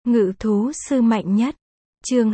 Ngự thú sư mạnh nhất. Chương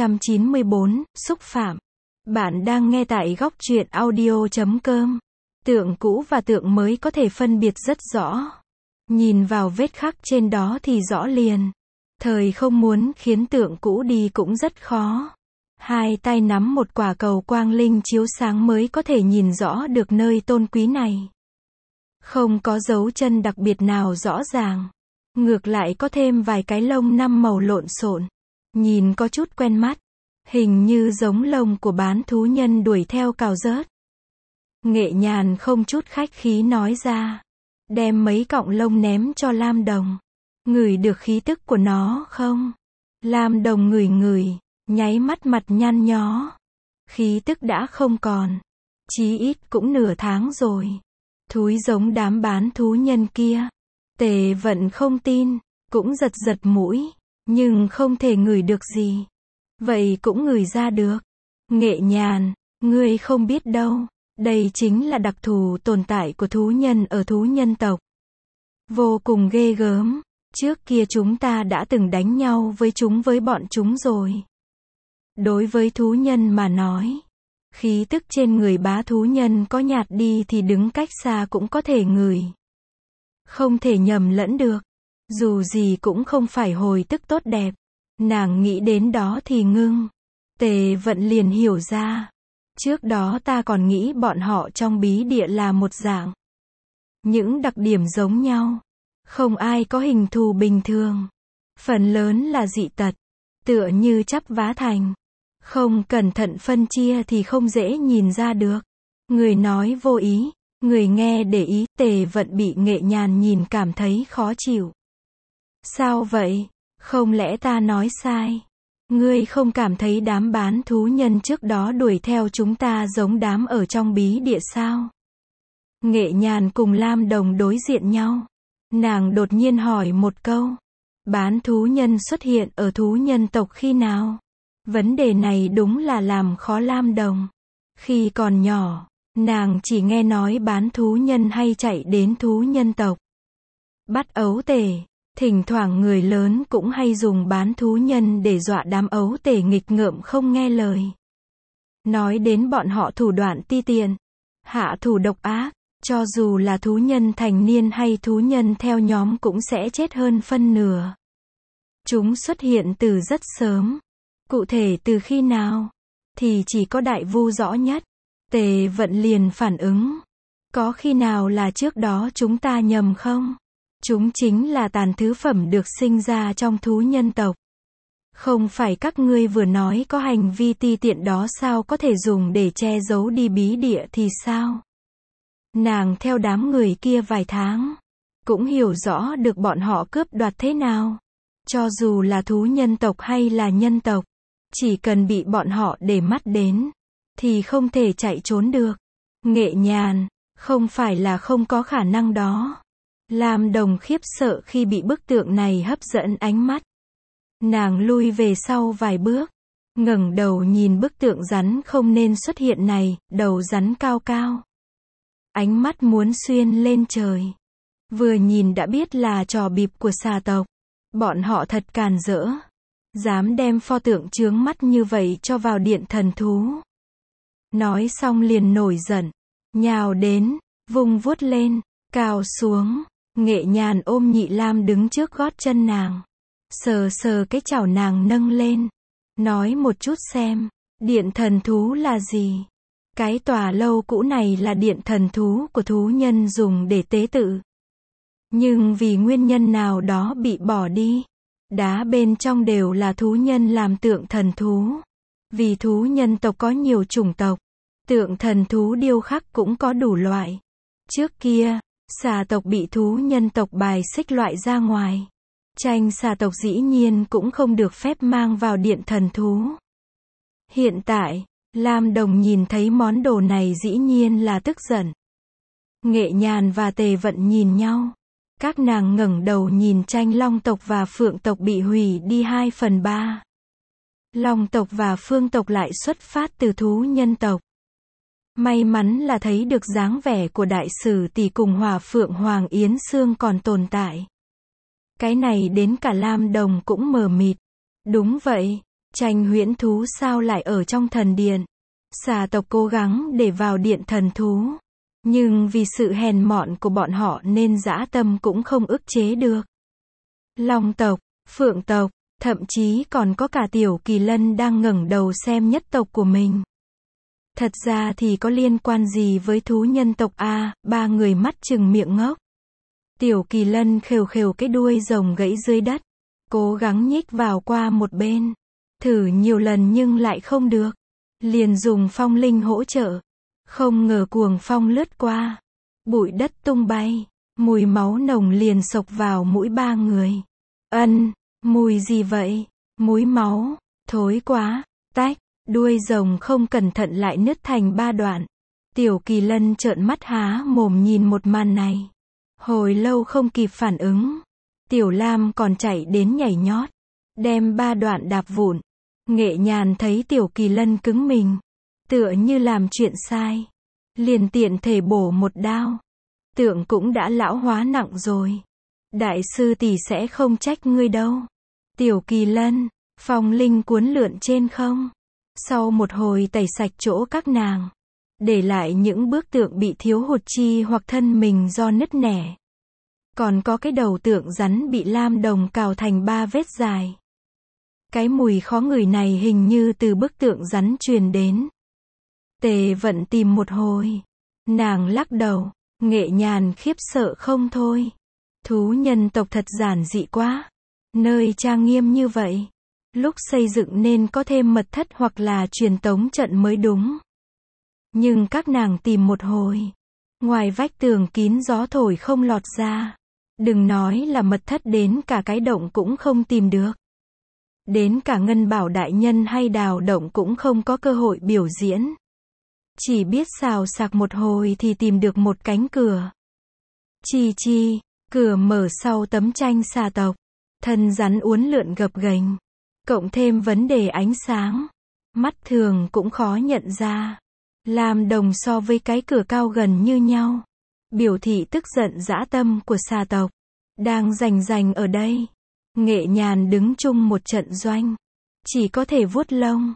294, xúc phạm. Bạn đang nghe tại góc truyện audio.com. Tượng cũ và tượng mới có thể phân biệt rất rõ. Nhìn vào vết khắc trên đó thì rõ liền. Thời không muốn khiến tượng cũ đi cũng rất khó. Hai tay nắm một quả cầu quang linh chiếu sáng mới có thể nhìn rõ được nơi tôn quý này. Không có dấu chân đặc biệt nào rõ ràng. Ngược lại có thêm vài cái lông 5 màu lộn xộn. Nhìn có chút quen mắt. Hình như giống lông của bán thú nhân đuổi theo cào rớt. Nghệ Nhàn không chút khách khí nói ra. Đem mấy cọng lông ném cho Lam Đồng. Ngửi được khí tức của nó không? Lam Đồng ngửi ngửi, nháy mắt mặt nhăn nhó. Khí tức đã không còn. Chí ít cũng nửa tháng rồi. Thúi giống đám bán thú nhân kia. Tề Vận không tin, cũng giật giật mũi, nhưng không thể ngửi được gì. Vậy cũng ngửi ra được. Nghệ Nhàn, ngươi không biết đâu, đây chính là đặc thù tồn tại của thú nhân ở thú nhân tộc. Vô cùng ghê gớm, trước kia chúng ta đã từng đánh nhau với bọn chúng rồi. Đối với thú nhân mà nói, khí tức trên người bá thú nhân có nhạt đi thì đứng cách xa cũng có thể ngửi. Không thể nhầm lẫn được. Dù gì cũng không phải hồi tức tốt đẹp. Nàng nghĩ đến đó thì ngưng. Tề Vận liền hiểu ra. Trước đó ta còn nghĩ bọn họ trong bí địa là một dạng. Những đặc điểm giống nhau. Không ai có hình thù bình thường. Phần lớn là dị tật. Tựa như chắp vá thành. Không cẩn thận phân chia thì không dễ nhìn ra được. Người nói vô ý. Người nghe để ý. Tề Vận bị Nghệ Nhàn nhìn cảm thấy khó chịu. Sao vậy? Không lẽ ta nói sai? Ngươi không cảm thấy đám bán thú nhân trước đó đuổi theo chúng ta giống đám ở trong bí địa sao? Nghệ Nhàn cùng Lam Đồng đối diện nhau. Nàng đột nhiên hỏi một câu. Bán thú nhân xuất hiện ở thú nhân tộc khi nào? Vấn đề này đúng là làm khó Lam Đồng. Khi còn nhỏ, nàng chỉ nghe nói bán thú nhân hay chạy đến thú nhân tộc. Bắt ấu tể. Thỉnh thoảng người lớn cũng hay dùng bán thú nhân để dọa đám ấu tể nghịch ngợm không nghe lời. Nói đến bọn họ thủ đoạn ti tiện, hạ thủ độc ác, cho dù là thú nhân thành niên hay thú nhân theo nhóm cũng sẽ chết hơn phân nửa. Chúng xuất hiện từ rất sớm. Cụ thể từ khi nào? Thì chỉ có đại vu rõ nhất. Tề Vận liền phản ứng. Có khi nào là trước đó chúng ta nhầm không? Chúng chính là tàn thứ phẩm được sinh ra trong thú nhân tộc. Không phải các ngươi vừa nói có hành vi ti tiện đó sao có thể dùng để che giấu đi bí địa thì sao? Nàng theo đám người kia vài tháng, cũng hiểu rõ được bọn họ cướp đoạt thế nào. Cho dù là thú nhân tộc hay là nhân tộc, chỉ cần bị bọn họ để mắt đến, thì không thể chạy trốn được. Nghệ Nhàn, không phải là không có khả năng đó. Lam Đồng khiếp sợ khi bị bức tượng này hấp dẫn ánh mắt. Nàng lui về sau vài bước, ngẩng đầu nhìn bức tượng rắn không nên xuất hiện này, đầu rắn cao cao. Ánh mắt muốn xuyên lên trời. Vừa nhìn đã biết là trò bịp của xà tộc. Bọn họ thật càn rỡ. Dám đem pho tượng chướng mắt như vậy cho vào điện thần thú. Nói xong liền nổi giận. Nhào đến, vung vuốt lên, cào xuống. Nghệ Nhàn ôm Nhị Lam đứng trước gót chân nàng. Sờ sờ cái chảo nàng nâng lên. Nói một chút xem, điện thần thú là gì? Cái tòa lâu cũ này là điện thần thú của thú nhân dùng để tế tự. Nhưng vì nguyên nhân nào đó bị bỏ đi. Đá bên trong đều là thú nhân làm tượng thần thú. Vì thú nhân tộc có nhiều chủng tộc, tượng thần thú điêu khắc cũng có đủ loại. Trước kia, xà tộc bị thú nhân tộc bài xích loại ra ngoài. Tranh xà tộc dĩ nhiên cũng không được phép mang vào điện thần thú. Hiện tại, Lam Đồng nhìn thấy món đồ này dĩ nhiên là tức giận. Nghệ Nhàn và Tề Vận nhìn nhau. Các nàng ngẩng đầu nhìn tranh long tộc và phượng tộc bị hủy đi 2/3. Long tộc và phương tộc lại xuất phát từ thú nhân tộc. May mắn là thấy được dáng vẻ của đại sử tỷ cùng Hỏa Phượng Hoàng Yến Sương còn tồn tại. Cái này đến cả Lam Đồng cũng mờ mịt. Đúng vậy, tranh huyễn thú sao lại ở trong thần điện? Xà tộc cố gắng để vào điện thần thú. Nhưng vì sự hèn mọn của bọn họ nên dã tâm cũng không ức chế được. Long tộc, Phượng tộc, thậm chí còn có cả Tiểu Kỳ Lân đang ngẩng đầu xem nhất tộc của mình. Thật ra thì có liên quan gì với thú nhân tộc a? Ba người mắt trừng miệng ngốc. Tiểu Kỳ Lân khều khều cái đuôi rồng gãy dưới đất, cố gắng nhích vào qua một bên. Thử nhiều lần nhưng lại không được. Liền dùng phong linh hỗ trợ. Không ngờ cuồng phong lướt qua. Bụi đất tung bay. Mùi máu nồng liền xộc vào mũi ba người. Mùi gì vậy? Múi máu. Thối quá. Tách. Đuôi rồng không cẩn thận lại nứt thành ba đoạn. Tiểu Kỳ Lân trợn mắt há mồm nhìn một màn này. Hồi lâu không kịp phản ứng. Tiểu Lam còn chạy đến nhảy nhót. Đem ba đoạn đạp vụn. Nghệ Nhàn thấy Tiểu Kỳ Lân cứng mình. Tựa như làm chuyện sai. Liền tiện thể bổ một đao. Tượng cũng đã lão hóa nặng rồi. Đại sư tỷ sẽ không trách ngươi đâu. Tiểu Kỳ Lân, phong linh cuốn lượn trên không. Sau một hồi tẩy sạch chỗ các nàng. Để lại những bức tượng bị thiếu hụt chi hoặc thân mình do nứt nẻ. Còn có cái đầu tượng rắn bị Lam Đồng cào thành 3 vết dài. Cái mùi khó ngửi này hình như từ bức tượng rắn truyền đến. Tề Vận tìm một hồi. Nàng lắc đầu. Nghệ Nhàn khiếp sợ không thôi. Thú nhân tộc thật giản dị quá. Nơi trang nghiêm như vậy. Lúc xây dựng nên có thêm mật thất hoặc là truyền tống trận mới đúng. Nhưng các nàng tìm một hồi. Ngoài vách tường kín gió thổi không lọt ra. Đừng nói là mật thất, đến cả cái động cũng không tìm được. Đến cả Ngân Bảo đại nhân hay Đào Động cũng không có cơ hội biểu diễn. Chỉ biết xào xạc một hồi thì tìm được một cánh cửa. Chi, cửa mở sau tấm tranh xà tộc. Thân rắn uốn lượn gập ghềnh. Cộng thêm vấn đề ánh sáng. Mắt thường cũng khó nhận ra. Lam Đồng so với cái cửa cao gần như nhau. Biểu thị tức giận dã tâm của xà tộc. Đang rành ở đây. Nghệ Nhàn đứng chung một trận doanh. Chỉ có thể vuốt lông.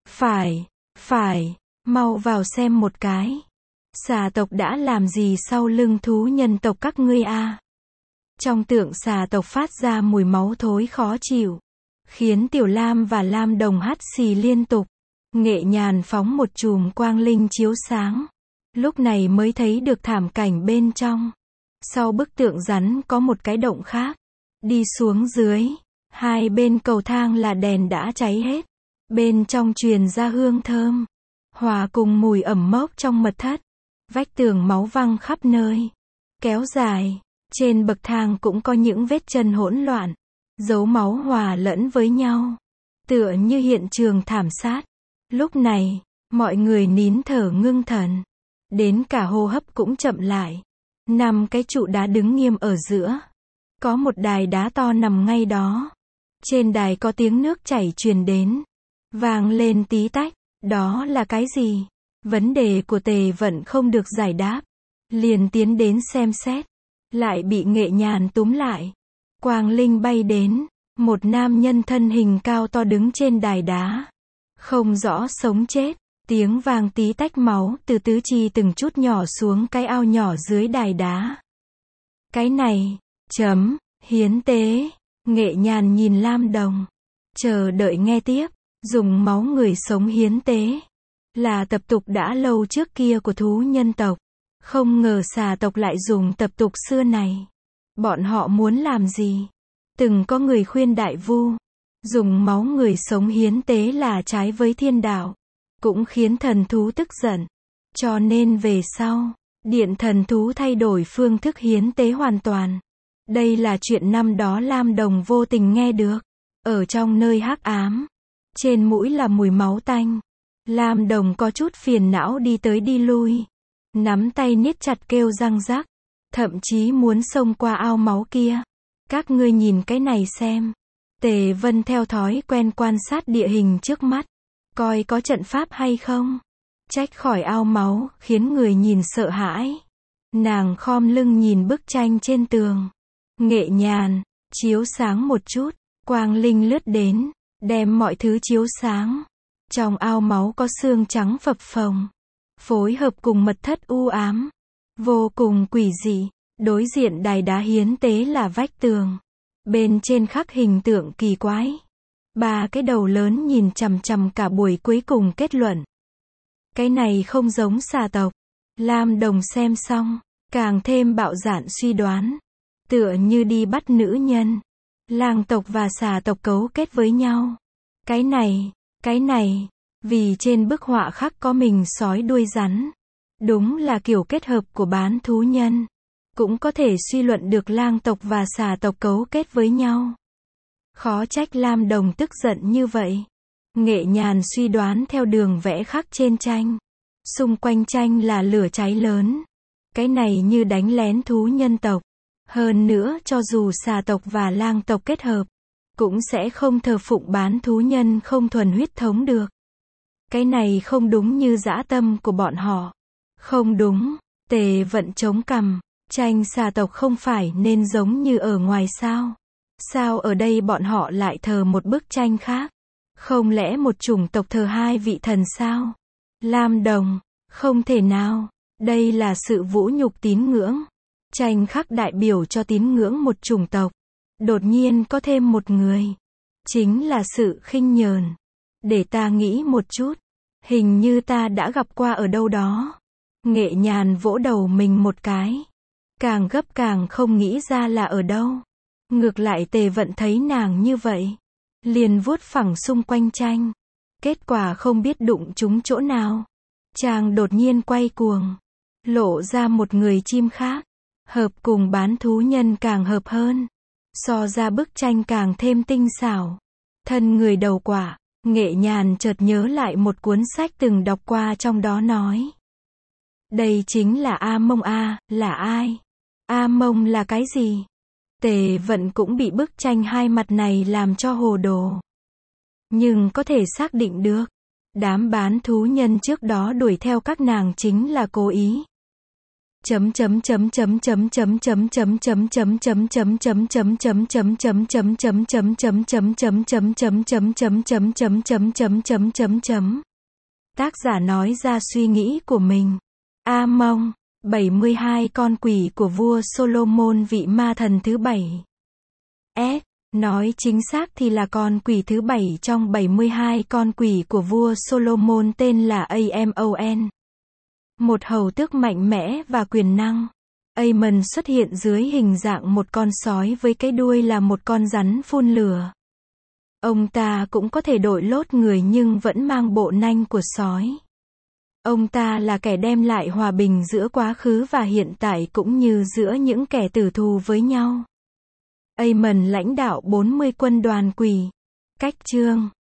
Phải, mau vào xem một cái. Xà tộc đã làm gì sau lưng thú nhân tộc các ngươi a? Trong tượng xà tộc phát ra mùi máu thối khó chịu. Khiến Tiểu Lam và Lam Đồng hắt xì liên tục. Nghệ Nhàn phóng một chùm quang linh chiếu sáng. Lúc này mới thấy được thảm cảnh bên trong. Sau bức tượng rắn có một cái động khác. Đi xuống dưới. Hai bên cầu thang là đèn đã cháy hết. Bên trong truyền ra hương thơm. Hòa cùng mùi ẩm mốc trong mật thất. Vách tường máu văng khắp nơi. Kéo dài. Trên bậc thang cũng có những vết chân hỗn loạn. Dấu máu hòa lẫn với nhau. Tựa như hiện trường thảm sát. Lúc này, mọi người nín thở ngưng thần. Đến cả hô hấp cũng chậm lại. 5 cái trụ đá đứng nghiêm ở giữa. Có một đài đá to nằm ngay đó. Trên đài có tiếng nước chảy truyền đến. Vang lên tí tách. Đó là cái gì? Vấn đề của Tề Vận không được giải đáp. Liền tiến đến xem xét. Lại bị Nghệ Nhàn túm lại. Quang linh bay đến. Một nam nhân thân hình cao to đứng trên đài đá. Không rõ sống chết. Tiếng vang tí tách, máu từ tứ chi từng chút nhỏ xuống cái ao nhỏ dưới đài đá. Cái này, hiến tế. Nghệ Nhàn nhìn Lam Đồng. Chờ đợi nghe tiếp. Dùng máu người sống hiến tế. Là tập tục đã lâu trước kia của thú nhân tộc. Không ngờ xà tộc lại dùng tập tục xưa này. Bọn họ muốn làm gì? Từng có người khuyên Đại Vu. Dùng máu người sống hiến tế là trái với thiên đạo. Cũng khiến thần thú tức giận. Cho nên về sau, điện thần thú thay đổi phương thức hiến tế hoàn toàn. Đây là chuyện năm đó Lam Đồng vô tình nghe được. Ở trong nơi hắc ám. Trên mũi là mùi máu tanh. Lam Đồng có chút phiền não đi tới đi lui. Nắm tay niết chặt kêu răng rắc. Thậm chí muốn xông qua ao máu kia. Các ngươi nhìn cái này xem. Tề Vân theo thói quen quan sát địa hình trước mắt. Coi có trận pháp hay không. Trách khỏi ao máu, khiến người nhìn sợ hãi. Nàng khom lưng nhìn bức tranh trên tường. Nghệ Nhàn, chiếu sáng một chút, quang linh lướt đến, đem mọi thứ chiếu sáng. Trong ao máu có xương trắng phập phồng, phối hợp cùng mật thất u ám, vô cùng quỷ dị. Đối diện đài đá hiến tế là vách tường, bên trên khắc hình tượng kỳ quái. Ba cái đầu lớn nhìn chằm chằm cả buổi, cuối cùng kết luận. Cái này không giống xà tộc. Lam Đồng xem xong, càng thêm bạo dạn suy đoán. Tựa như đi bắt nữ nhân. Lang tộc và xà tộc cấu kết với nhau. Cái này, vì trên bức họa khắc có mình sói đuôi rắn. Đúng là kiểu kết hợp của bán thú nhân. Cũng có thể suy luận được lang tộc và xà tộc cấu kết với nhau. Khó trách Lam Đồng tức giận như vậy. Nghệ Nhàn suy đoán theo đường vẽ khắc trên tranh. Xung quanh tranh là lửa cháy lớn. Cái này như đánh lén thú nhân tộc. Hơn nữa, cho dù xà tộc và lang tộc kết hợp, cũng sẽ không thờ phụng bán thú nhân không thuần huyết thống được. Cái này không đúng như dã tâm của bọn họ. Không đúng. Tề Vận chống cằm. Tranh xà tộc không phải nên giống như ở ngoài sao? Sao ở đây bọn họ lại thờ một bức tranh khác? Không lẽ một chủng tộc thờ hai vị thần sao? Lam Đồng, không thể nào. Đây là sự vũ nhục tín ngưỡng. Tranh khắc đại biểu cho tín ngưỡng một chủng tộc. Đột nhiên có thêm một người. Chính là sự khinh nhờn. Để ta nghĩ một chút. Hình như ta đã gặp qua ở đâu đó. Nghệ Nhàn vỗ đầu mình một cái. Càng gấp càng không nghĩ ra là ở đâu. Ngược lại Tề Vận thấy nàng như vậy, liền vuốt phẳng xung quanh tranh. Kết quả không biết đụng trúng chỗ nào. Chàng đột nhiên quay cuồng, lộ ra một người chim khác. Hợp cùng bán thú nhân càng hợp hơn. So ra bức tranh càng thêm tinh xảo. Thân người đầu quả, Nghệ Nhàn chợt nhớ lại một cuốn sách từng đọc qua, trong đó nói. Đây chính là A Mông A, là ai? A Mông là cái gì? Tề Vận cũng bị bức tranh hai mặt này làm cho hồ đồ. Nhưng có thể xác định được, đám bán thú nhân trước đó đuổi theo các nàng chính là cố ý. Tác giả nói ra suy nghĩ của mình. A Mông, 72 con quỷ của vua Solomon, vị ma thần thứ 7. Nói chính xác thì là con quỷ thứ 7 trong 72 con quỷ của vua Solomon, tên là Amon. Một hầu tước mạnh mẽ và quyền năng. Amon xuất hiện dưới hình dạng một con sói với cái đuôi là một con rắn phun lửa. Ông ta cũng có thể đội lốt người nhưng vẫn mang bộ nanh của sói. Ông ta là kẻ đem lại hòa bình giữa quá khứ và hiện tại cũng như giữa những kẻ tử thù với nhau. Amon lãnh đạo 40 quân đoàn quỷ. Cách chương